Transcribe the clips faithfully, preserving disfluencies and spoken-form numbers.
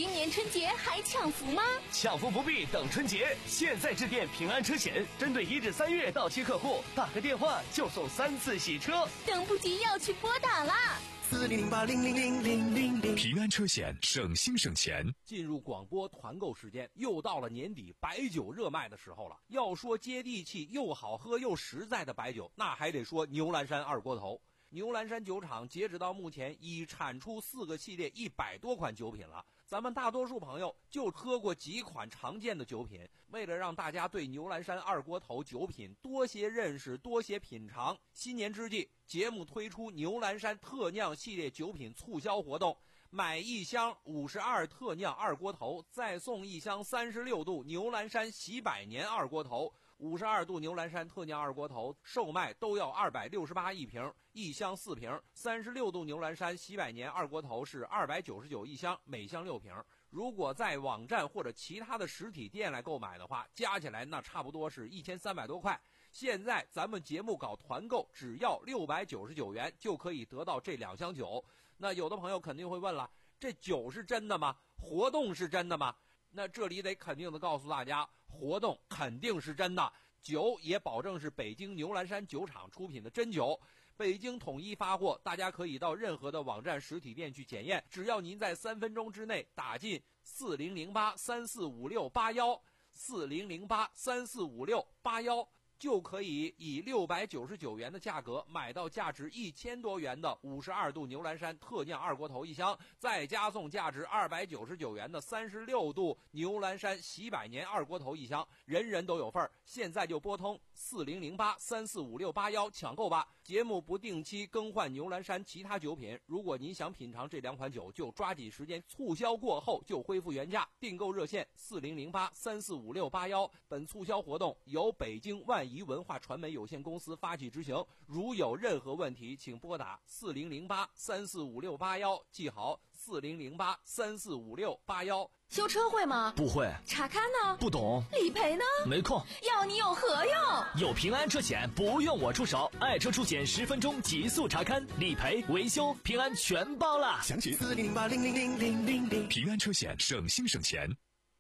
今年春节还抢福吗？ 抢福不必等春节，现在致电平安车险，针对一至三月到期客户，打个电话就送三次洗车， 等不及要去拨打啦！ 四零零八零零零零零零。 平安车险，省心省钱。 进入广播团购时间，又到了年底白酒热卖的时候了。要说接地气又好喝又实在的白酒，那还得说牛栏山二锅头。牛栏山酒厂截止到目前已产出四个系列一百多款酒品了，咱们大多数朋友就喝过几款常见的酒品。为了让大家对牛栏山二锅头酒品多些认识多些品尝，新年之际节目推出牛栏山特酿系列酒品促销活动，买一箱五十二特酿二锅头再送一箱三十六度牛栏山喜百年二锅头。五十二度牛栏山特酿二锅头售卖都要二百六十八一瓶，一箱四瓶。三十六度牛栏山喜百年二锅头是二百九十九一箱，每箱六瓶。如果在网站或者其他的实体店来购买的话，加起来那差不多是一千三百多块。现在咱们节目搞团购，只要六百九十九元就可以得到这两箱酒。那有的朋友肯定会问了，这酒是真的吗？活动是真的吗？那这里得肯定的告诉大家，活动肯定是真的，酒也保证是北京牛栏山酒厂出品的真酒，北京统一发货，大家可以到任何的网站实体店去检验，只要您在三分钟之内打进四零零八三四五六八幺四零零八三四五六八幺，就可以以六百九十九元的价格买到价值一千多元的五十二度牛栏山特酿二锅头一箱，再加送价值二百九十九元的三十六度牛栏山喜百年二锅头一箱，人人都有份儿。现在就拨通四零零八三四五六八幺抢购吧。节目不定期更换牛栏山其他酒品，如果您想品尝这两款酒，就抓紧时间，促销过后就恢复原价。订购热线四零零八三四五六八幺。本促销活动由北京万怡文化传媒有限公司发起执行，如有任何问题请拨打四零零八三四五六八幺，记好四零零八三四五六八幺。 修车会吗？ 不会。 查看呢？ 不懂。 理赔呢？ 没空。 要你有何用？ 有平安车险，不用我出手，爱车出险十分钟极速查看，理赔维修平安全包了。 详情四零零八零零零零零零。 平安车险，省心省钱。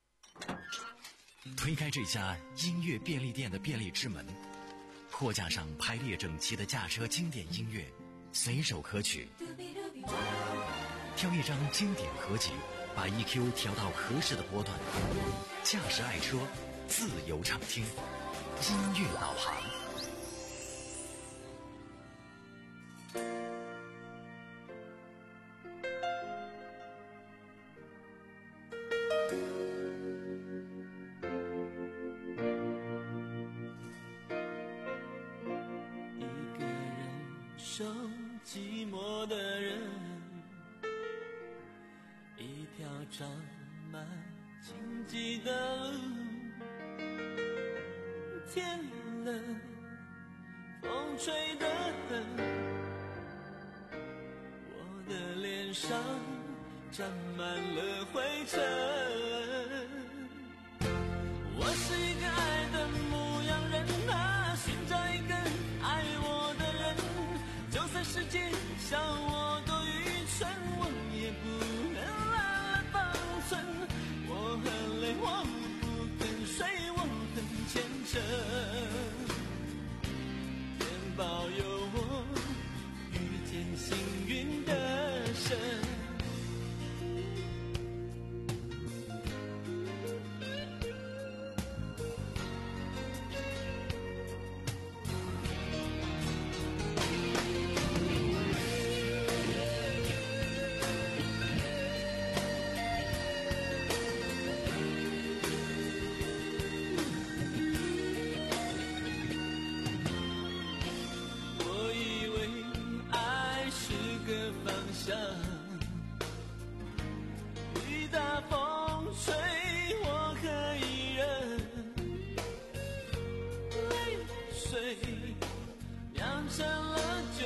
推开这家音乐便利店的便利之门，货架上排列整齐的驾车经典音乐，随手可取。挑一张经典合集，把 E Q 调到合适的波段，驾驶爱车，自由畅听，音乐导航。 寂寞的人，一条长满荆棘的路，天冷，风吹得很，我的脸上沾满了灰尘。我是一个爱的牧羊人啊，寻找一个爱我的人，就算世界笑我多愚蠢，我也不能乱了方寸。我很累，我不肯睡，我很虔诚，愿保佑我遇见幸运的神。雨大风吹我可以忍，泪水酿成了酒，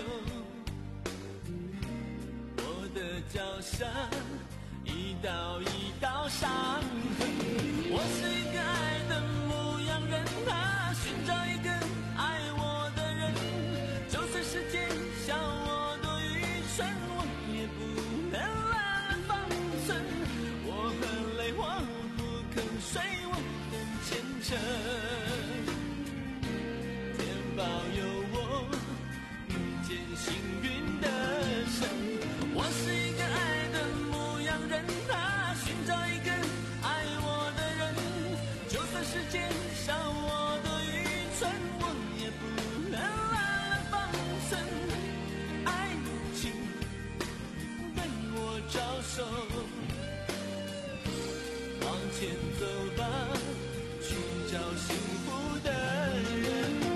我的脚下一道一道伤痕。我是一个爱的牧羊人啊，寻找一个爱我的人，就算世界笑我多愚蠢，我也不能乱了方寸。我很招手，往前走吧，寻找幸福的人。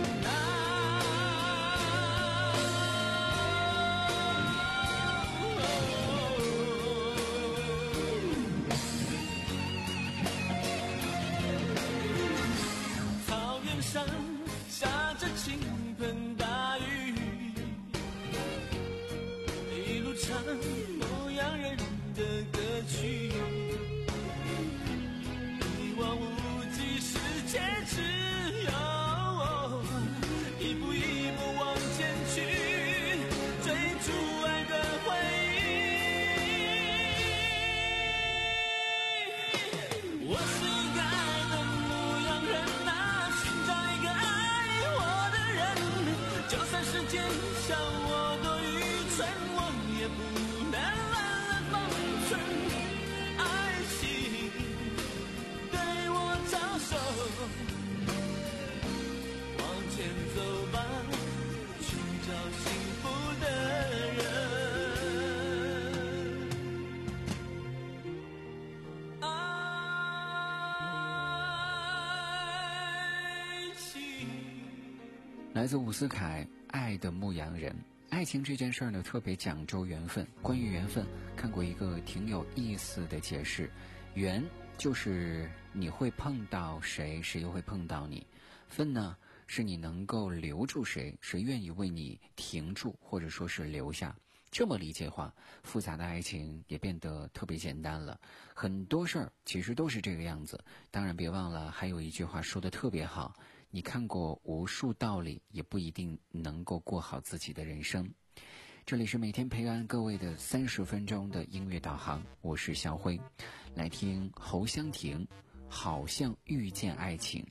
草原上下着倾盆大雨，一路唱牧羊人的歌曲，一望无际世界只有一步一步往前去，追逐爱的回忆。我是一个爱的牧羊人啊，寻找一个爱我的人，就算世界笑我多愚蠢，我也不能懒懒放纵。爱情对我招手，往前走吧，寻找幸福的人。爱情。 来自伍思凯，《爱的牧羊人》。爱情这件事儿呢，特别讲究缘分。关于缘分，看过一个挺有意思的解释：缘就是你会碰到谁，谁又会碰到你；分呢，是你能够留住谁，谁愿意为你停住，或者说是留下。这么理解化，复杂的爱情也变得特别简单了。很多事儿其实都是这个样子。当然，别忘了还有一句话说得特别好。你看过无数道理，也不一定能够过好自己的人生。这里是每天陪伴各位的三十分钟的音乐导航，我是小辉，来听侯湘婷，好像遇见爱情。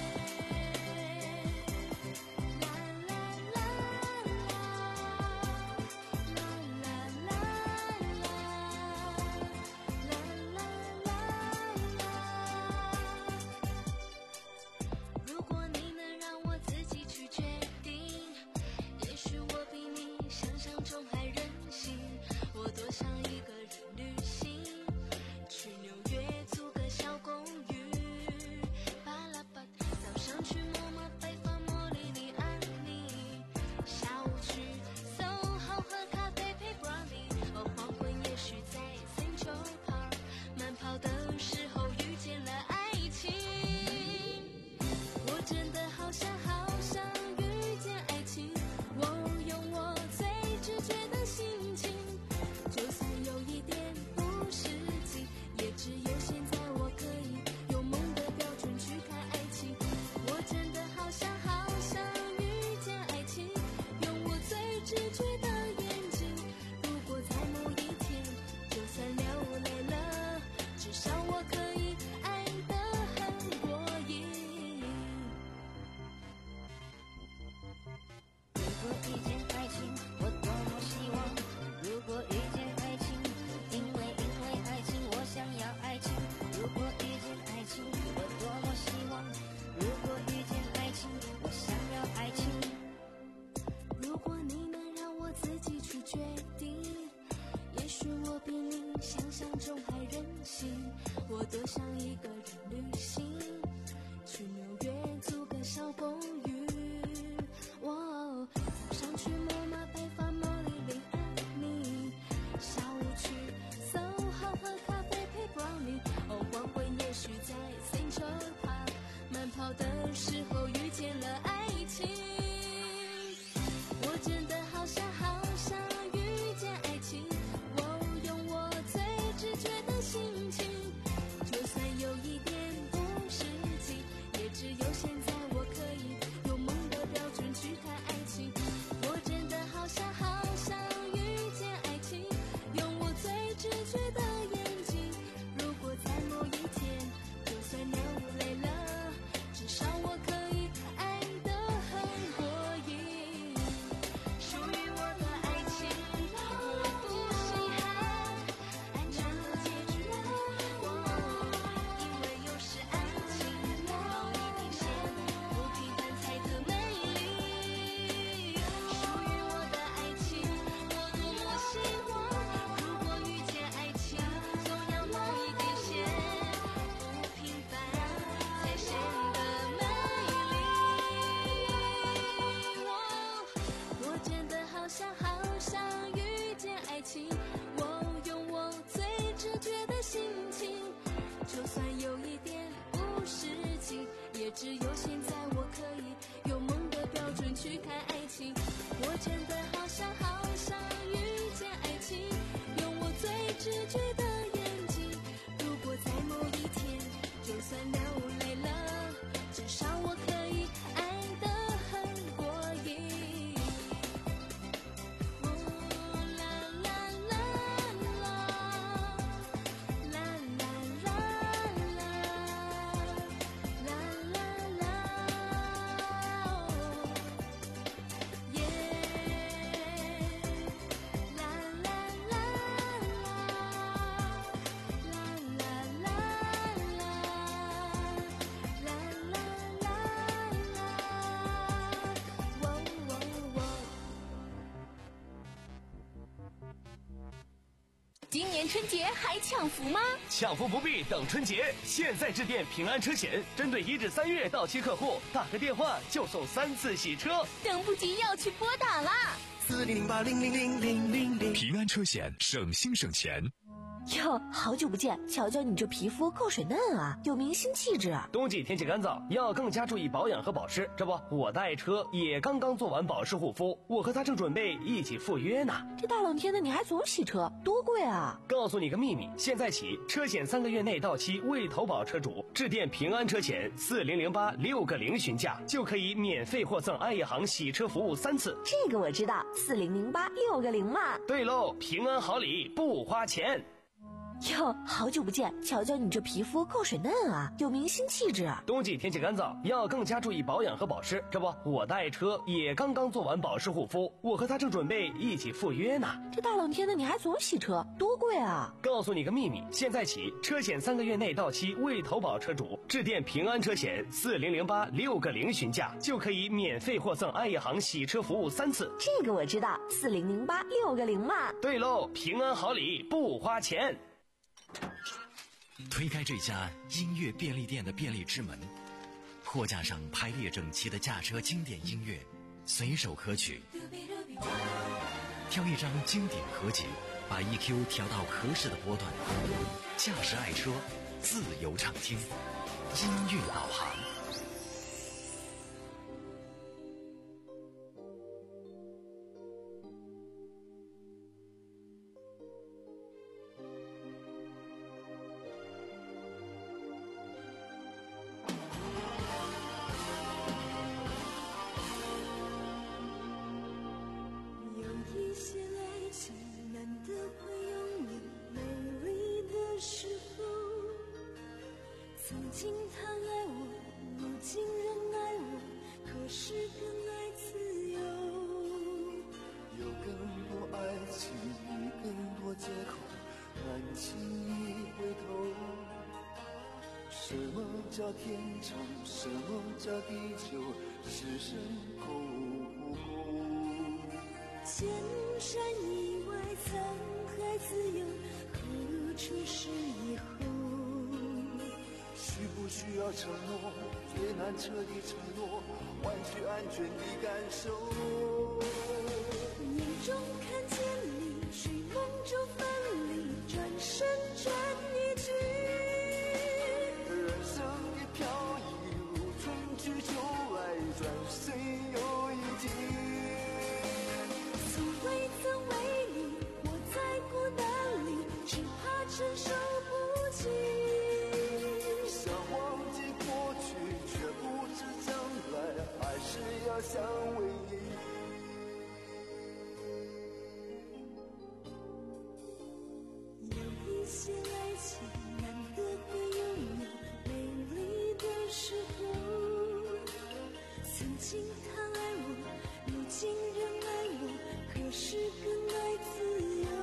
我多想一个人旅行，去纽约租个小公寓。哦，早上去莫马北法莫里林安妮，下午去 SoHo 喝咖啡配 brownie。哦，黄昏也许在 Central Park 慢跑的时候遇见了爱情。我真的好想好想遇见爱情，我用我最直觉的心情，就算有一点不今年春节还抢福吗？ 抢福不必等春节，现在致电平安车险，针对一至三月到期客户，打个电话就送三次洗车， 等不及要去拨打啦！ 四零零八零零零零零零。 平安车险，省心省钱。 哟，好久不见，瞧瞧你这皮肤够水嫩啊，有明星气质啊。 冬季天气干燥，要更加注意保养和保湿。这不，我的爱车也刚刚做完保湿护肤，我和他正准备一起赴约呢。 这大冷天的你还总洗车，多贵啊！ 告诉你个秘密，现在起车险三个月内到期未投保车主，致电平安车险四零零八六个零询价，就可以免费获赠爱业行洗车服务三次。 这个我知道，四零零八六个零嘛。 对喽，平安好礼不花钱。 哟，好久不见，瞧瞧你这皮肤够水嫩啊，有明星气质啊。 冬季天气干燥，要更加注意保养和保湿。这不，我的爱车也刚刚做完保湿护肤，我和他正准备一起赴约呢。 这大冷天的你还总洗车，多贵啊！ 告诉你个秘密，现在起车险三个月内到期未投保车主，致电平安车险四零零八六个零询价，就可以免费获赠爱业行洗车服务三次。 这个我知道，四零零八六个零嘛。 对喽，平安好礼不花钱。 推开这家音乐便利店的便利之门，货架上排列整齐的驾车经典音乐，随手可取。挑一张经典合集，把 E Q 调到合适的波段，驾驶爱车，自由畅听，音乐导航。 曾经他爱我，如今仍爱我，可是更爱自由。 有更多爱情，更多借口，难轻易回头。什么叫天长，什么叫地久，是生够不够？ 千山以外，沧海自由，何处是以后？ 需不需要承诺？最难彻底承诺，换取安全的感受。 眼中看见你，睡梦中分离，转身转一句。 人生的飘逸，如春去秋来，转身又一季。 从未曾为你活在孤单里，只怕承受不起。 要相偎依， 有一些爱情难得会拥有美丽的时候。曾经他爱我，如今仍爱我，可是更爱自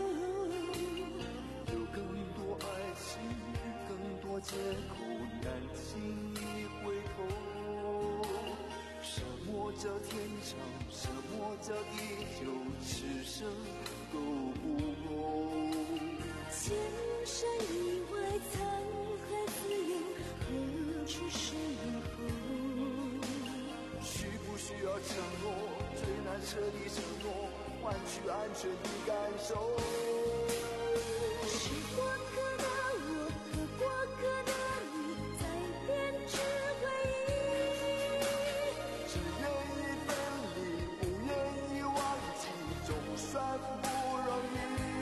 由。 有更多爱情，更多借口，难轻易回头。什么叫天长，什么叫地久，此生够不够？ 千山以外，沧海自由，何处是以后？ 需不需要承诺？最难彻底承诺，换取安全的感受。 是过客的我和过客的你，在编织回忆。 只愿意分离，不愿意忘记，总算不容易。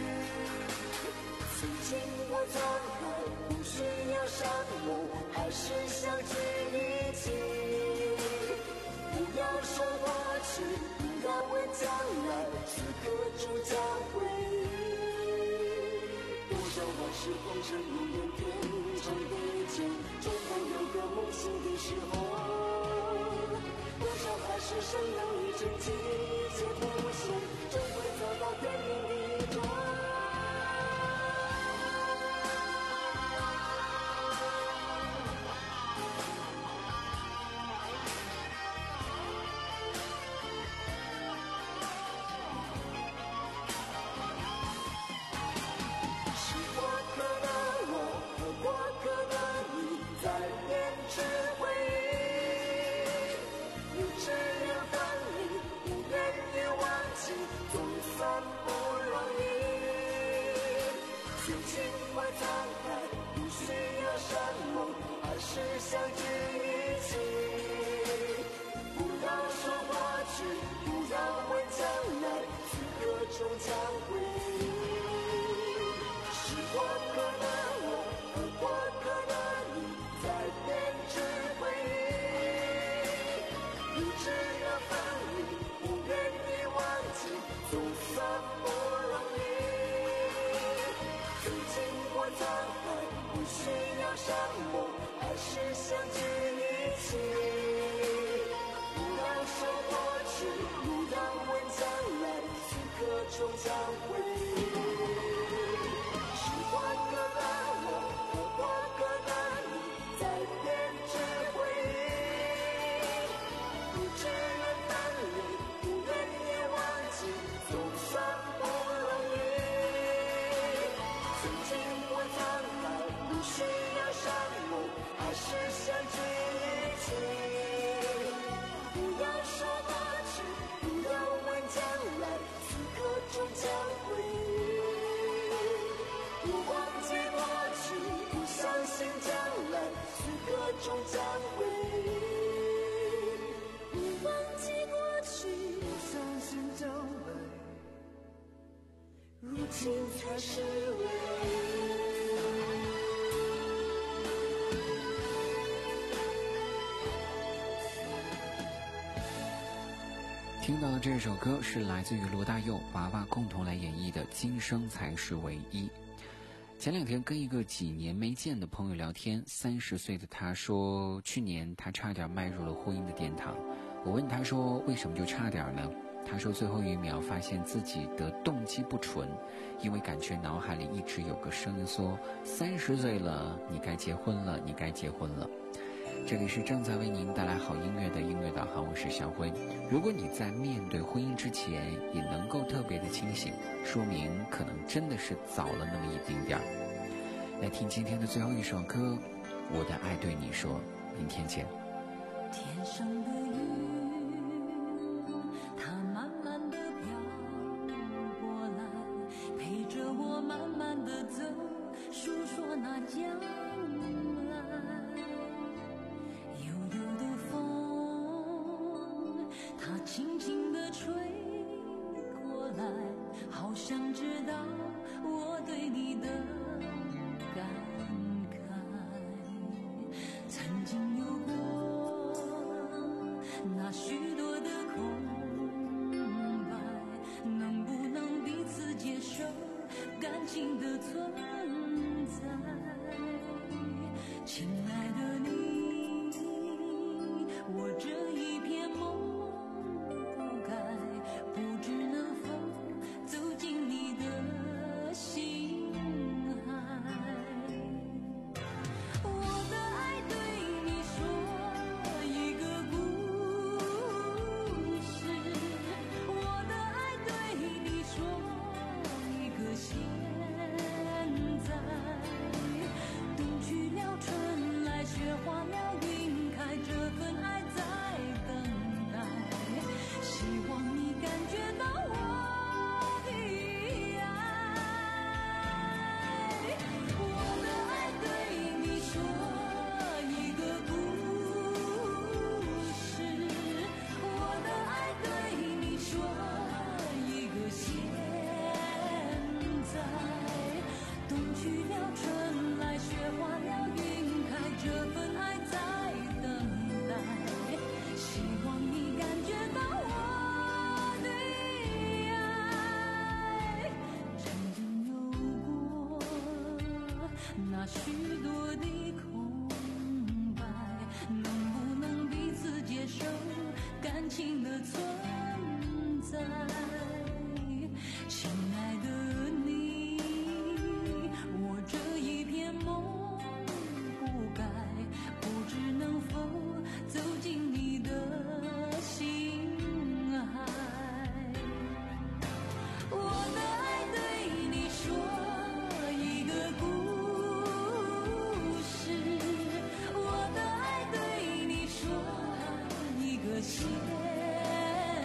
曾经过沧海，不需要上路，还是相聚一起。不要说过去，不要问将来，此刻终将回忆。多少往事红尘如烟，天长地久，终会有个梦醒的时候。多少海市蜃楼一阵情，一切不现，终会走到天明的中。 过沧海，不需要山盟，还是相聚一起。不要说过去，不要问将来，此刻终将回忆。时过客的我和过客的你，在编织回忆。不知那分离，不愿意忘记，总算不容易。曾经过沧海，不需要山盟，还是相聚一起。不要说过去，不要问将来，此刻终将回忆。时过客的我和过客的你，在编织回忆。不知能分离，不愿意忘记，总算不容易。曾经过沧海，不需要山盟，还是相聚一起。不要说过去，不要问将来，此刻终将回忆。不忘记过去，不相信将来，此刻终将回忆。不忘记过去，不相信将来，如今才是唯一。 听到的这首歌是来自于罗大佑、娃娃共同来演绎的《今生才是唯一》。前两天跟一个几年没见的朋友聊天，三十岁的他说，去年他差点迈入了婚姻的殿堂。我问他说，为什么就差点呢？他说最后一秒发现自己的动机不纯，因为感觉脑海里一直有个声音说，三十岁了，你该结婚了，你该结婚了。这里是正在为您带来好音乐的音乐导航，我是小辉。如果你在面对婚姻之前也能够特别的清醒，说明可能真的是早了那么一丁点儿。来听今天的最后一首歌，《我的爱对你说》，明天见。 天上的云，它慢慢地飘过来，陪着我慢慢地走，诉说那将来。悠悠的风，它轻轻地吹过来，好像知道我对你的感慨。曾经有过那许多的空白，能不能彼此接受感情的存在？亲爱的你，我这一片梦不该，不知能否走进你的心海。我的爱对你说一个故事，我的爱对你说一个现在。冬去了，春来，雪化了，云开，这份爱在等待。希望你感觉到我的爱。我的爱对你说一个故事，我的爱对你说一个现在。冬去了，春来，雪化了，云开，这份爱在等待。希望你感觉到我的爱。曾经有过那许多的空白，能不能彼此接受感情的存在？亲爱的你，我这一片梦不该，不知能否走进你的心海。我的爱对你说一个故事，我的爱对你说一个现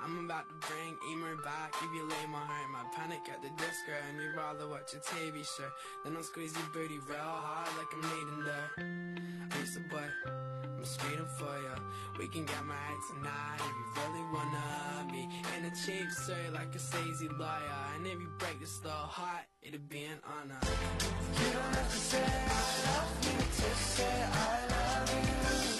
I'm about to bring Emer back. If you lay my heart, my panic at the disco. And you'd rather watch a T V show. Then I'll squeeze your booty real hard like I'm needing there. I used to boy, I'm speeding for ya. We can get married tonight if you really wanna be in a cheap shirt like a sleazy lawyer. And if you break this little heart, it'll be an honor. You don't have to say I love me to say I love you.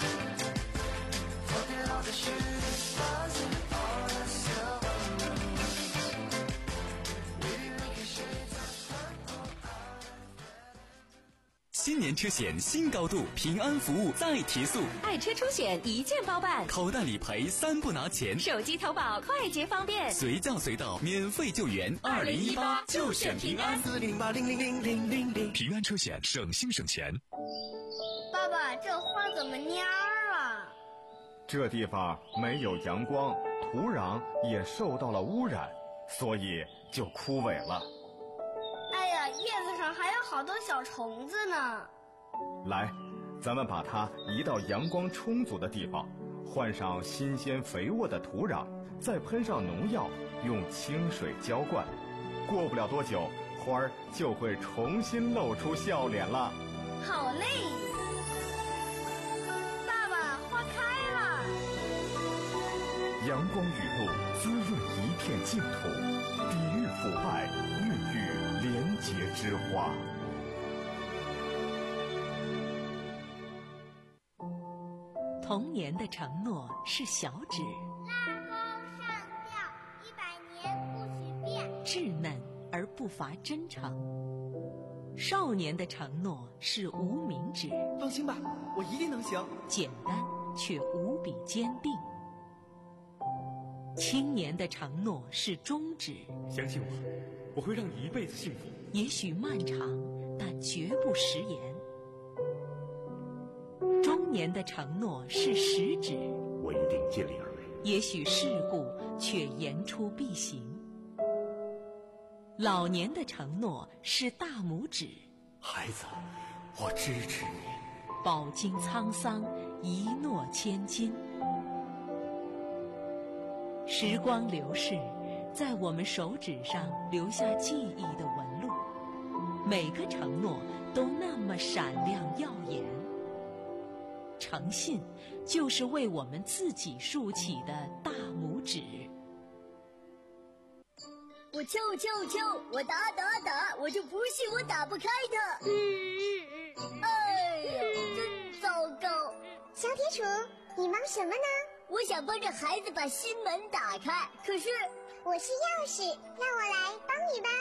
Forget all the shooting stars and all the silver moons. We be making shades of purple out of red. 新年车险新高度，平安服务再提速， 爱车出险一键包办， 口袋理赔三不拿钱， 手机投保快捷方便， 随叫随到，免费救援。二零一八就选平安， 四零八零零零零零零。 平安车险，省心省钱。 爸爸，这花怎么蔫儿了？ 这地方没有阳光，土壤也受到了污染，所以就枯萎了。 哎呀，叶子上还有好多小虫子呢。 来，咱们把它移到阳光充足的地方，换上新鲜肥沃的土壤，再喷上农药，用清水浇灌。过不了多久，花儿就会重新露出笑脸了。 好嘞！爸爸，花开了。 阳光雨露滋润一片净土，抵御腐败，孕育廉洁之花。 童年的承诺是小指， 拉钩上吊，一百年不许变， 稚嫩而不乏真诚。少年的承诺是无名指， 放心吧，我一定能行。 简单却无比坚定。青年的承诺是中指， 相信我，我会让你一辈子幸福。 也许漫长，但绝不食言。中年的承诺是食指， 我一定尽力而为。 也许世故，却言出必行。老年的承诺是大拇指， 孩子，我支持你。 饱经沧桑，一诺千金。时光流逝，在我们手指上留下记忆的纹路，每个承诺都那么闪亮耀眼。诚信就是为我们自己竖起的大拇指。 我敲我敲我敲，我打打打，我就不信我打不开它。嗯，哎呀，真糟糕！ 小铁杵，你忙什么呢？ 我想帮着孩子把心门打开，可是我是钥匙，让我来帮你吧。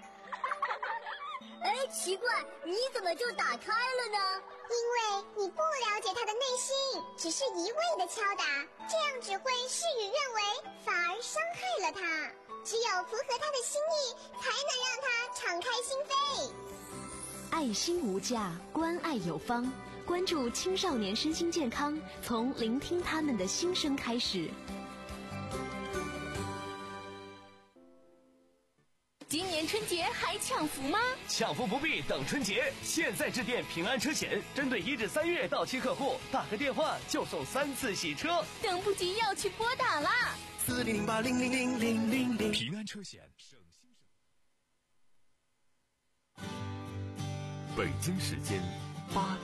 哎，奇怪，你怎么就打开了呢？ 因为你不了解他的内心，只是一味的敲打，这样只会事与愿违，反而伤害了他。只有符合他的心意，才能让他敞开心扉。 爱心无价，关爱有方。关注青少年身心健康，从聆听他们的心声开始。 今年春节还抢福吗？ 抢福不必等春节，现在致电平安车险，针对一至三月到期客户，打个电话就送三次洗车， 等不及要去拨打啦！ 四零零八零零零零零零。 平安车险，省心省。北京时间八点。